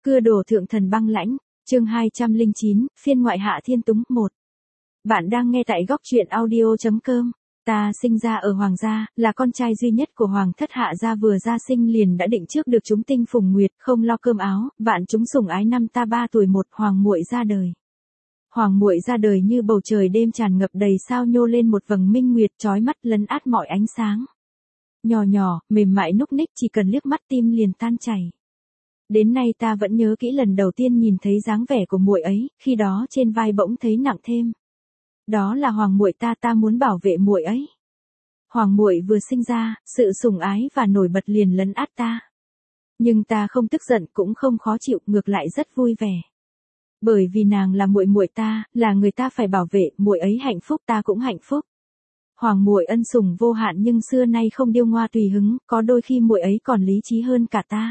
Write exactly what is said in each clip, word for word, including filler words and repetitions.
Cưa đổ thượng thần băng lãnh, chương hai trăm lẻ chín, phiên ngoại Hạ Thiên Túng một. Bạn đang nghe tại góc truyện audio chấm com. Ta sinh ra ở Hoàng gia, là con trai duy nhất của Hoàng thất Hạ gia, vừa ra sinh liền đã định trước được chúng tinh phùng nguyệt, không lo cơm áo, vạn chúng sủng ái. Năm ta ba tuổi một, Hoàng muội ra đời. Hoàng muội ra đời như bầu trời đêm tràn ngập đầy sao nhô lên một vầng minh nguyệt chói mắt lấn át mọi ánh sáng. Nhỏ nhỏ, mềm mại núc ních, chỉ cần liếc mắt tim liền tan chảy. Đến nay ta vẫn nhớ kỹ lần đầu tiên nhìn thấy dáng vẻ của muội ấy, khi đó trên vai bỗng thấy nặng thêm. Đó là Hoàng muội ta, ta muốn bảo vệ muội ấy. Hoàng muội vừa sinh ra, sự sủng ái và nổi bật liền lấn át ta. Nhưng ta không tức giận cũng không khó chịu, ngược lại rất vui vẻ. Bởi vì nàng là muội muội ta, là người ta phải bảo vệ, muội ấy hạnh phúc ta cũng hạnh phúc. Hoàng muội ân sủng vô hạn nhưng xưa nay không điêu ngoa tùy hứng, có đôi khi muội ấy còn lý trí hơn cả ta.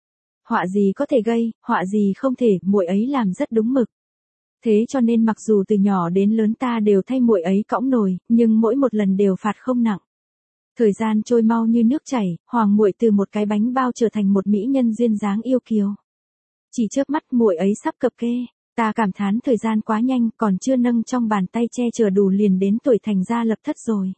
Họa gì có thể gây, họa gì không thể, muội ấy làm rất đúng mực. Thế cho nên mặc dù từ nhỏ đến lớn ta đều thay muội ấy cõng nồi, nhưng mỗi một lần đều phạt không nặng. Thời gian trôi mau như nước chảy, Hoàng muội từ một cái bánh bao trở thành một mỹ nhân duyên dáng yêu kiều. Chỉ chớp mắt muội ấy sắp cập kê, ta cảm thán thời gian quá nhanh, còn chưa nâng trong bàn tay che chở đủ liền đến tuổi thành gia lập thất rồi.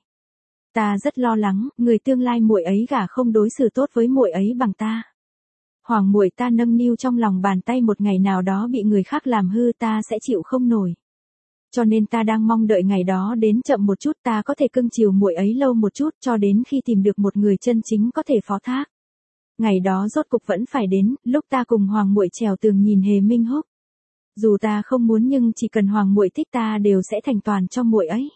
Ta rất lo lắng, người tương lai muội ấy gả không đối xử tốt với muội ấy bằng ta. Hoàng muội ta nâng niu trong lòng bàn tay, một ngày nào đó bị người khác làm hư ta sẽ chịu không nổi. Cho nên ta đang mong đợi ngày đó đến chậm một chút, ta có thể cưng chiều muội ấy lâu một chút, cho đến khi tìm được một người chân chính có thể phó thác. Ngày đó rốt cục vẫn phải đến, lúc ta cùng Hoàng muội trèo tường nhìn Hề Minh Húc. Dù ta không muốn nhưng chỉ cần Hoàng muội thích ta đều sẽ thành toàn cho muội ấy.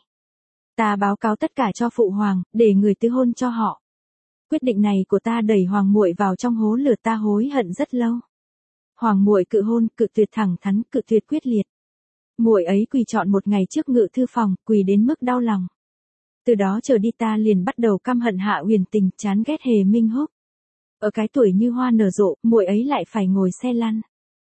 Ta báo cáo tất cả cho phụ hoàng, để người tứ hôn cho họ. Quyết định này của ta đẩy Hoàng muội vào trong hố lửa, ta hối hận rất lâu. Hoàng muội cự hôn, cự tuyệt thẳng thắn, cự tuyệt quyết liệt. Muội ấy quỳ trọn một ngày trước ngự thư phòng, quỳ đến mức đau lòng. Từ đó trở đi ta liền bắt đầu căm hận Hạ Huyền Tình, chán ghét Hề Minh Húc. Ở cái tuổi như hoa nở rộ, muội ấy lại phải ngồi xe lăn.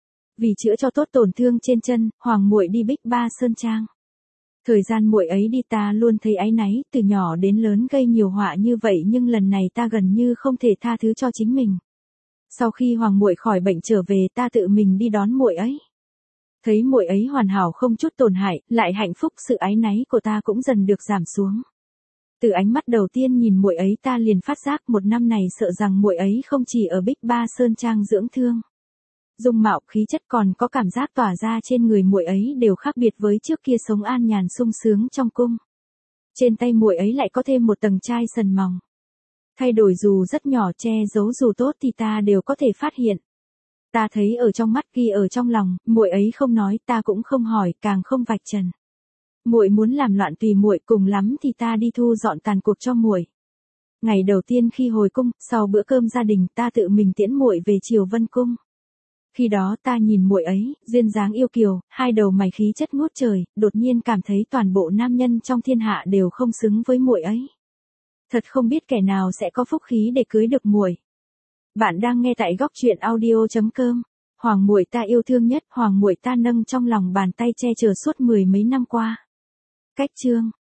Vì chữa cho tốt tổn thương trên chân, Hoàng muội đi Bích Ba Sơn Trang. Thời gian muội ấy đi ta luôn thấy áy náy, từ nhỏ đến lớn gây nhiều họa như vậy nhưng lần này ta gần như không thể tha thứ cho chính mình. Sau khi Hoàng muội khỏi bệnh trở về ta tự mình đi đón muội ấy. Thấy muội ấy hoàn hảo không chút tổn hại, lại hạnh phúc, sự áy náy của ta cũng dần được giảm xuống. Từ ánh mắt đầu tiên nhìn muội ấy ta liền phát giác một năm này sợ rằng muội ấy không chỉ ở Bích Ba Sơn Trang dưỡng thương. Dung mạo khí chất còn có cảm giác tỏa ra trên người muội ấy đều khác biệt với trước kia sống an nhàn sung sướng trong cung. Trên tay muội ấy lại có thêm một tầng chai sần mỏng. Thay đổi dù rất nhỏ, che giấu dù tốt thì ta đều có thể phát hiện. Ta thấy ở trong mắt, ghi ở trong lòng, muội ấy không nói, ta cũng không hỏi, càng không vạch trần. Muội muốn làm loạn tùy muội, cùng lắm thì ta đi thu dọn tàn cuộc cho muội. Ngày đầu tiên khi hồi cung, sau bữa cơm gia đình, ta tự mình tiễn muội về Triều Vân cung. Khi đó ta nhìn muội ấy, duyên dáng yêu kiều, hai đầu mày khí chất ngút trời, đột nhiên cảm thấy toàn bộ nam nhân trong thiên hạ đều không xứng với muội ấy. Thật không biết kẻ nào sẽ có phúc khí để cưới được muội. Bạn đang nghe tại góc truyện audio chấm com. Hoàng muội ta yêu thương nhất, Hoàng muội ta nâng trong lòng bàn tay che chở suốt mười mấy năm qua. Cách chương